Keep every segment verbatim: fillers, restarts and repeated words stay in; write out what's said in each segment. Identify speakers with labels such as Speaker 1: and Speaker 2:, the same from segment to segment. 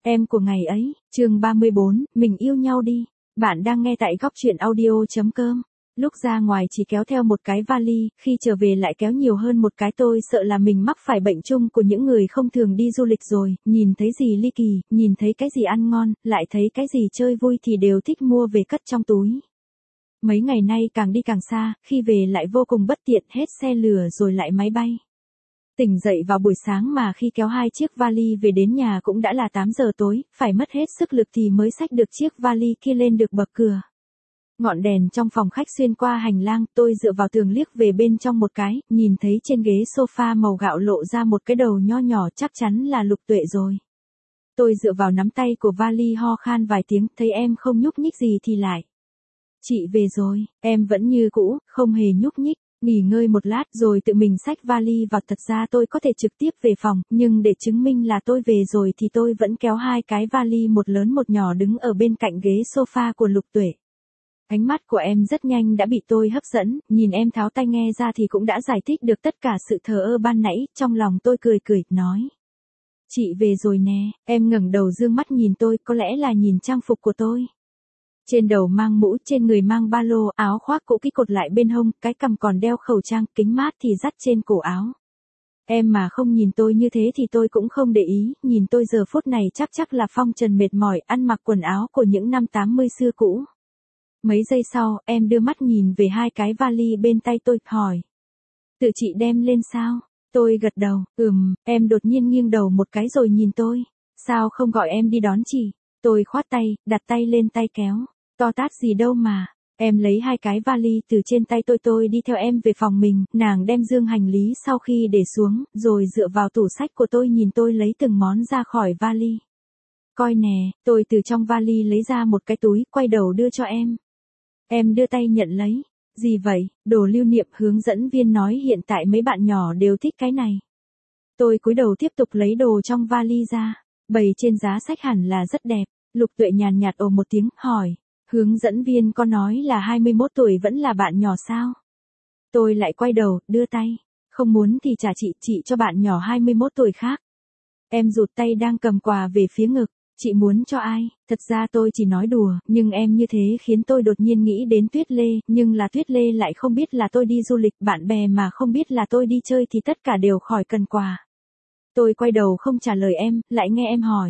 Speaker 1: Em của ngày ấy, chương ba mươi bốn, mình yêu nhau đi. Bạn đang nghe tại góc truyện audio.com. Lúc ra ngoài chỉ kéo theo một cái vali, khi trở về lại kéo nhiều hơn một cái, tôi sợ là mình mắc phải bệnh chung của những người không thường đi du lịch rồi, nhìn thấy gì ly kỳ, nhìn thấy cái gì ăn ngon, lại thấy cái gì chơi vui thì đều thích mua về cất trong túi. Mấy ngày nay càng đi càng xa, khi về lại vô cùng bất tiện, hết xe lửa rồi lại máy bay. Tỉnh dậy vào buổi sáng mà khi kéo hai chiếc vali về đến nhà cũng đã là tám giờ tối, phải mất hết sức lực thì mới xách được chiếc vali kia lên được bậc cửa. Ngọn đèn trong phòng khách xuyên qua hành lang, tôi dựa vào tường liếc về bên trong một cái, nhìn thấy trên ghế sofa màu gạo lộ ra một cái đầu nho nhỏ, chắc chắn là Lục Tuệ rồi. Tôi dựa vào nắm tay của vali ho khan vài tiếng, thấy em không nhúc nhích gì thì lại. Chị về rồi, em vẫn như cũ, không hề nhúc nhích. Nghỉ ngơi một lát rồi tự mình xách vali vào. Thật ra tôi có thể trực tiếp về phòng, nhưng để chứng minh là tôi về rồi thì tôi vẫn kéo hai cái vali, một lớn một nhỏ, đứng ở bên cạnh ghế sofa của Lục Tuệ. Ánh mắt của em rất nhanh đã bị tôi hấp dẫn, nhìn em tháo tai nghe ra thì cũng đã giải thích được tất cả sự thờ ơ ban nãy. Trong lòng tôi cười cười, nói: Chị về rồi nè. Em ngẩng đầu dương mắt nhìn tôi, có lẽ là nhìn trang phục của tôi. Trên đầu mang mũ, trên người mang ba lô, áo khoác cũ kỹ cột lại bên hông, cái cằm còn đeo khẩu trang, kính mát thì dắt trên cổ áo. Em mà không nhìn tôi như thế thì tôi cũng không để ý, nhìn tôi giờ phút này chắc chắc là phong trần mệt mỏi, ăn mặc quần áo của những năm tám mươi xưa cũ. Mấy giây sau, em đưa mắt nhìn về hai cái vali bên tay tôi, hỏi: Tự chị đem lên sao? Tôi gật đầu, ừm. Em đột nhiên nghiêng đầu một cái rồi nhìn tôi: Sao không gọi em đi đón chị? Tôi khoát tay, đặt tay lên tay kéo. To tát gì đâu mà. Em lấy hai cái vali từ trên tay tôi, tôi đi theo em về phòng mình. Nàng đem dương hành lý sau khi để xuống, rồi dựa vào tủ sách của tôi nhìn tôi lấy từng món ra khỏi vali. Coi nè. Tôi từ trong vali lấy ra một cái túi, quay đầu đưa cho em. Em đưa tay nhận lấy. Gì vậy? Đồ lưu niệm, hướng dẫn viên nói hiện tại mấy bạn nhỏ đều thích cái này. Tôi cúi đầu tiếp tục lấy đồ trong vali ra. Bày trên giá sách hẳn là rất đẹp. Lục Tuệ nhàn nhạt ồ một tiếng, hỏi: Hướng dẫn viên có nói là hai mươi mốt tuổi vẫn là bạn nhỏ sao? Tôi lại quay đầu, đưa tay. Không muốn thì trả chị, chị cho bạn nhỏ hai mươi mốt tuổi khác. Em rụt tay đang cầm quà về phía ngực. Chị muốn cho ai? Thật ra tôi chỉ nói đùa, nhưng em như thế khiến tôi đột nhiên nghĩ đến Tuyết Lê, nhưng là Tuyết Lê lại không biết là tôi đi du lịch, bạn bè mà không biết là tôi đi chơi thì tất cả đều khỏi cần quà. Tôi quay đầu không trả lời em, lại nghe em hỏi: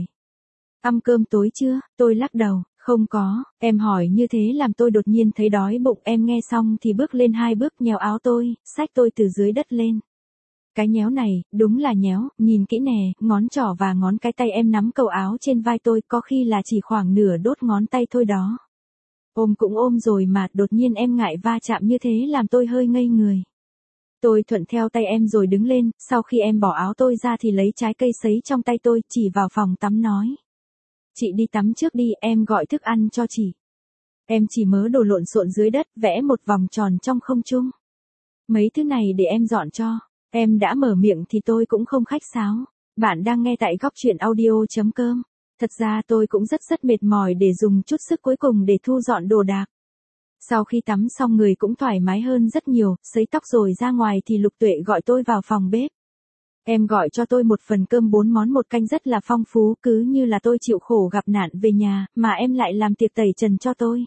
Speaker 1: Ăn cơm tối chưa? Tôi lắc đầu, không có. Em hỏi như thế làm tôi đột nhiên thấy đói bụng. Em nghe xong thì bước lên hai bước, nhéo áo tôi, xách tôi từ dưới đất lên. Cái nhéo này, đúng là nhéo, nhìn kỹ nè, ngón trỏ và ngón cái tay em nắm cầu áo trên vai tôi, có khi là chỉ khoảng nửa đốt ngón tay thôi đó. Ôm cũng ôm rồi mà, đột nhiên em ngại va chạm như thế làm tôi hơi ngây người. Tôi thuận theo tay em rồi đứng lên, sau khi em bỏ áo tôi ra thì lấy trái cây sấy trong tay tôi, chỉ vào phòng tắm nói: Chị đi tắm trước đi, em gọi thức ăn cho chị. Em chỉ mớ đồ lộn xộn dưới đất, vẽ một vòng tròn trong không trung. Mấy thứ này để em dọn cho. Em đã mở miệng thì tôi cũng không khách sáo. Bạn đang nghe tại góc truyện audio.com. Thật ra tôi cũng rất rất mệt mỏi để dùng chút sức cuối cùng để thu dọn đồ đạc. Sau khi tắm xong người cũng thoải mái hơn rất nhiều, sấy tóc rồi ra ngoài thì Lục Tuệ gọi tôi vào phòng bếp. Em gọi cho tôi một phần cơm bốn món một canh rất là phong phú, cứ như là tôi chịu khổ gặp nạn về nhà, mà em lại làm tiệc tẩy trần cho tôi.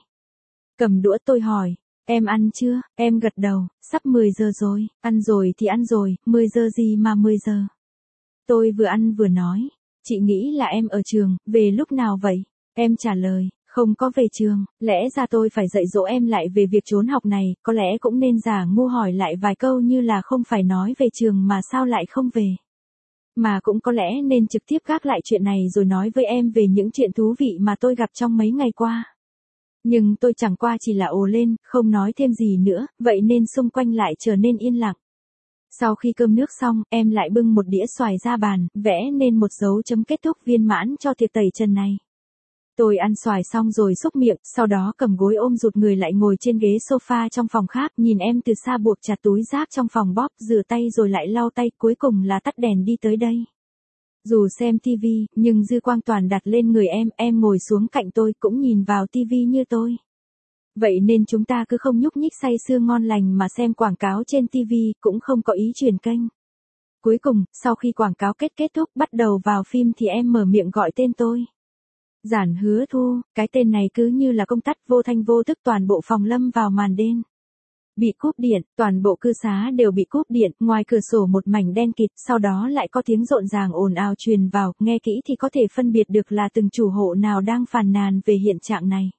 Speaker 1: Cầm đũa tôi hỏi: Em ăn chưa? Em gật đầu, sắp mười giờ rồi. Ăn rồi thì ăn rồi, mười giờ gì mà mười giờ? Tôi vừa ăn vừa nói: Chị nghĩ là em ở trường, về lúc nào vậy? Em trả lời: Không có về trường, lẽ ra tôi phải dạy dỗ em lại về việc trốn học này, có lẽ cũng nên giả ngu hỏi lại vài câu như là không phải nói về trường mà sao lại không về. Mà cũng có lẽ nên trực tiếp gác lại chuyện này rồi nói với em về những chuyện thú vị mà tôi gặp trong mấy ngày qua. Nhưng tôi chẳng qua chỉ là ồ lên, không nói thêm gì nữa, vậy nên xung quanh lại trở nên yên lặng. Sau khi cơm nước xong, em lại bưng một đĩa xoài ra bàn, vẽ nên một dấu chấm kết thúc viên mãn cho tiệc tẩy trần này. Tôi ăn xoài xong rồi xúc miệng, sau đó cầm gối ôm rụt người lại ngồi trên ghế sofa trong phòng khác, nhìn em từ xa buộc chặt túi rác trong phòng bóp, rửa tay rồi lại lau tay, cuối cùng là tắt đèn đi tới đây. Dù xem tivi, nhưng dư quang toàn đặt lên người em, em ngồi xuống cạnh tôi cũng nhìn vào tivi như tôi. Vậy nên chúng ta cứ không nhúc nhích say sưa ngon lành mà xem quảng cáo trên tivi, cũng không có ý chuyển kênh. Cuối cùng, sau khi quảng cáo kết kết thúc bắt đầu vào phim thì em mở miệng gọi tên tôi. Giản Hứa Thu, cái tên này cứ như là công tắc vô thanh vô tức toàn bộ phòng lâm vào màn đêm. Bị cúp điện, toàn bộ cư xá đều bị cúp điện, ngoài cửa sổ một mảnh đen kịt, sau đó lại có tiếng rộn ràng ồn ào truyền vào, nghe kỹ thì có thể phân biệt được là từng chủ hộ nào đang phàn nàn về hiện trạng này.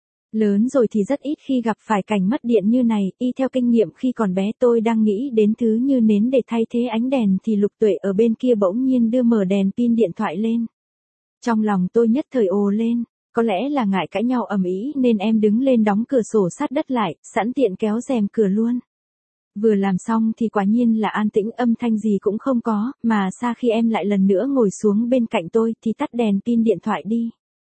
Speaker 1: Lớn rồi thì rất ít khi gặp phải cảnh mất điện như này, y theo kinh nghiệm khi còn bé tôi đang nghĩ đến thứ như nến để thay thế ánh đèn thì Lục Tuệ ở bên kia bỗng nhiên đưa mở đèn pin điện thoại lên. Trong lòng tôi nhất thời ồ lên. Có lẽ là ngại cãi nhau ầm ĩ nên em đứng lên đóng cửa sổ sát đất lại, sẵn tiện kéo rèm cửa luôn. Vừa làm xong thì quả nhiên là an tĩnh, âm thanh gì cũng không có, mà xa khi em lại lần nữa ngồi xuống bên cạnh tôi thì tắt đèn pin điện thoại đi.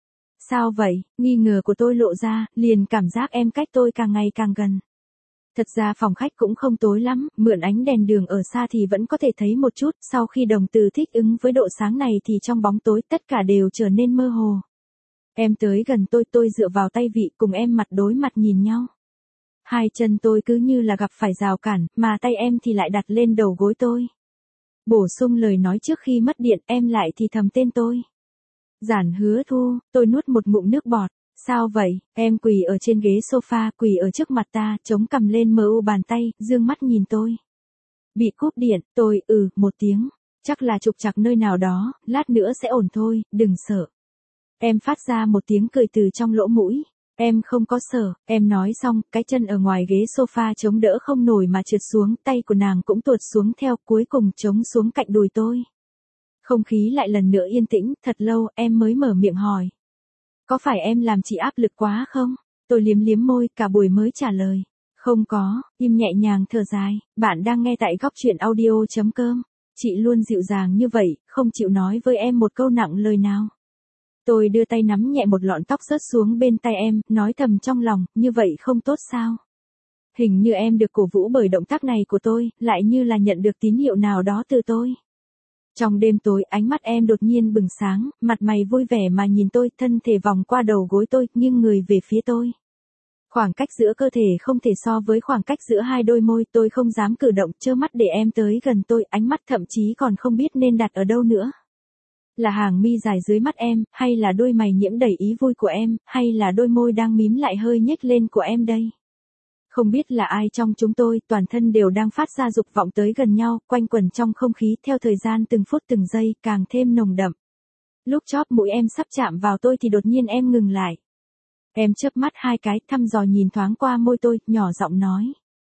Speaker 1: Sao vậy? Nghi ngờ của tôi lộ ra, liền cảm giác em cách tôi càng ngày càng gần. Thật ra phòng khách cũng không tối lắm, mượn ánh đèn đường ở xa thì vẫn có thể thấy một chút, sau khi đồng từ thích ứng với độ sáng này thì trong bóng tối tất cả đều trở nên mơ hồ. Em tới gần tôi, tôi dựa vào tay vị cùng em mặt đối mặt nhìn nhau. Hai chân tôi cứ như là gặp phải rào cản, mà tay em thì lại đặt lên đầu gối tôi. Bổ sung lời nói trước khi mất điện, em lại thì thầm tên tôi. Giản Hứa Thu, tôi nuốt một ngụm nước bọt. Sao vậy? Em quỳ ở trên ghế sofa, quỳ ở trước mặt ta, chống cằm lên mờ u bàn tay, dương mắt nhìn tôi. Bị cúp điện, tôi, ừ, một tiếng. Chắc là trục trặc nơi nào đó, lát nữa sẽ ổn thôi, đừng sợ. Em phát ra một tiếng cười từ trong lỗ mũi. Em không có sợ, em nói xong, cái chân ở ngoài ghế sofa chống đỡ không nổi mà trượt xuống, tay của nàng cũng tuột xuống theo, cuối cùng chống xuống cạnh đùi tôi. Không khí lại lần nữa yên tĩnh, thật lâu, em mới mở miệng hỏi. Có phải em làm chị áp lực quá không? Tôi liếm liếm môi, cả buổi mới trả lời. Không có, im nhẹ nhàng thở dài, bạn đang nghe tại góc truyện audio chấm com. Chị luôn dịu dàng như vậy, không chịu nói với em một câu nặng lời nào. Tôi đưa tay nắm nhẹ một lọn tóc rớt xuống bên tay em, nói thầm trong lòng, như vậy không tốt sao? Hình như em được cổ vũ bởi động tác này của tôi, lại như là nhận được tín hiệu nào đó từ tôi. Trong đêm tối, ánh mắt em đột nhiên bừng sáng, mặt mày vui vẻ mà nhìn tôi, thân thể vòng qua đầu gối tôi, nghiêng người về phía tôi. Khoảng cách giữa cơ thể không thể so với khoảng cách giữa hai đôi môi, tôi không dám cử động, trơ mắt để em tới gần tôi, ánh mắt thậm chí còn không biết nên đặt ở đâu nữa. Là hàng mi dài dưới mắt em, hay là đôi mày nhiễm đầy ý vui của em, hay là đôi môi đang mím lại hơi nhếch lên của em đây? Không biết là ai trong chúng tôi, toàn thân đều đang phát ra dục vọng tới gần nhau, quanh quẩn trong không khí, theo thời gian từng phút từng giây, càng thêm nồng đậm. Lúc chóp mũi em sắp chạm vào tôi thì đột nhiên em ngừng lại. Em chớp mắt hai cái, thăm dò nhìn thoáng qua môi tôi, nhỏ giọng nói.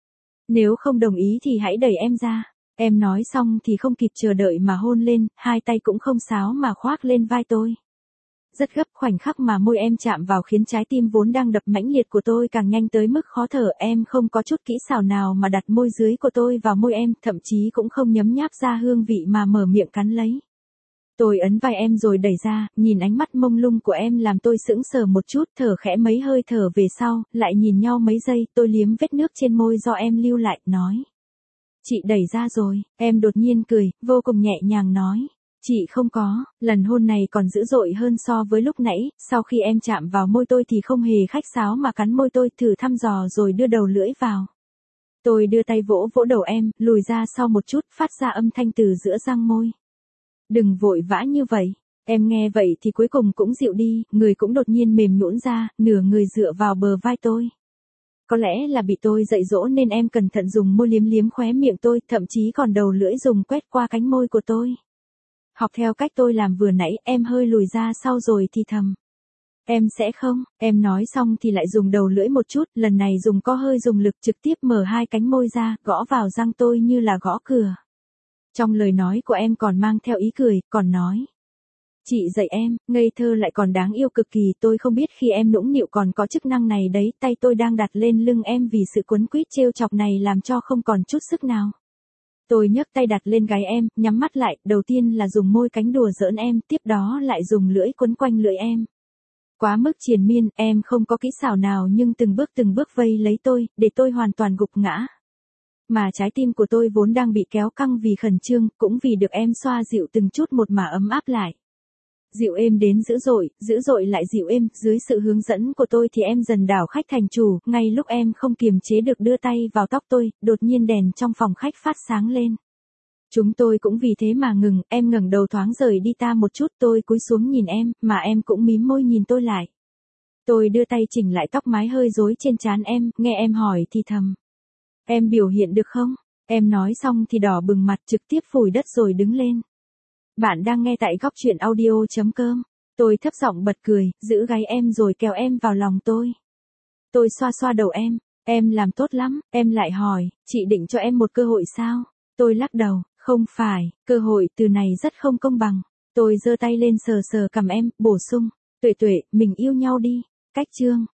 Speaker 1: Nếu không đồng ý thì hãy đẩy em ra. Em nói xong thì không kịp chờ đợi mà hôn lên, hai tay cũng không sáo mà khoác lên vai tôi. Rất gấp, khoảnh khắc mà môi em chạm vào khiến trái tim vốn đang đập mãnh liệt của tôi càng nhanh tới mức khó thở. Em không có chút kỹ xảo nào mà đặt môi dưới của tôi vào môi em, thậm chí cũng không nhấm nháp ra hương vị mà mở miệng cắn lấy. Tôi ấn vai em rồi đẩy ra, nhìn ánh mắt mông lung của em làm tôi sững sờ một chút, thở khẽ mấy hơi thở về sau, lại nhìn nhau mấy giây, tôi liếm vết nước trên môi do em lưu lại, nói. Chị đẩy ra rồi, em đột nhiên cười, vô cùng nhẹ nhàng nói. Chị không có, lần hôn này còn dữ dội hơn so với lúc nãy, sau khi em chạm vào môi tôi thì không hề khách sáo mà cắn môi tôi, thử thăm dò rồi đưa đầu lưỡi vào. Tôi đưa tay vỗ vỗ đầu em, lùi ra sau một chút, phát ra âm thanh từ giữa răng môi. Đừng vội vã như vậy. Em nghe vậy thì cuối cùng cũng dịu đi, người cũng đột nhiên mềm nhũn ra, nửa người dựa vào bờ vai tôi. Có lẽ là bị tôi dạy dỗ nên em cẩn thận dùng môi liếm liếm khóe miệng tôi, thậm chí còn đầu lưỡi dùng quét qua cánh môi của tôi. Học theo cách tôi làm vừa nãy, em hơi lùi ra sau rồi thì thầm. Em sẽ không, em nói xong thì lại dùng đầu lưỡi một chút, lần này dùng có hơi dùng lực trực tiếp mở hai cánh môi ra, gõ vào răng tôi như là gõ cửa. Trong lời nói của em còn mang theo ý cười, còn nói. Chị dạy em, ngây thơ lại còn đáng yêu cực kỳ, tôi không biết khi em nũng nịu còn có chức năng này đấy, tay tôi đang đặt lên lưng em vì sự quấn quýt trêu chọc này làm cho không còn chút sức nào. Tôi nhấc tay đặt lên gáy em, nhắm mắt lại, đầu tiên là dùng môi cánh đùa giỡn em, tiếp đó lại dùng lưỡi quấn quanh lưỡi em. Quá mức triền miên, em không có kỹ xảo nào nhưng từng bước từng bước vây lấy tôi, để tôi hoàn toàn gục ngã. Mà trái tim của tôi vốn đang bị kéo căng vì khẩn trương, cũng vì được em xoa dịu từng chút một mà ấm áp lại. Dịu êm đến dữ dội, dữ dội lại dịu êm, dưới sự hướng dẫn của tôi thì em dần đảo khách thành chủ, ngay lúc em không kiềm chế được đưa tay vào tóc tôi, đột nhiên đèn trong phòng khách phát sáng lên. Chúng tôi cũng vì thế mà ngừng, em ngẩng đầu thoáng rời đi ta một chút, tôi cúi xuống nhìn em, mà em cũng mím môi nhìn tôi lại. Tôi đưa tay chỉnh lại tóc mái hơi rối trên trán em, nghe em hỏi thì thầm. Em biểu hiện được không? Em nói xong thì đỏ bừng mặt, trực tiếp phủi đất rồi đứng lên. Bạn đang nghe tại góc truyện audio.com. Tôi thấp giọng bật cười, giữ gáy em rồi kéo em vào lòng tôi. Tôi xoa xoa đầu em, em làm tốt lắm, em lại hỏi, chị định cho em một cơ hội sao? Tôi lắc đầu, không phải, cơ hội từ này rất không công bằng. Tôi giơ tay lên sờ sờ cằm em, bổ sung, Tuệ Tuệ, mình yêu nhau đi. Cách chương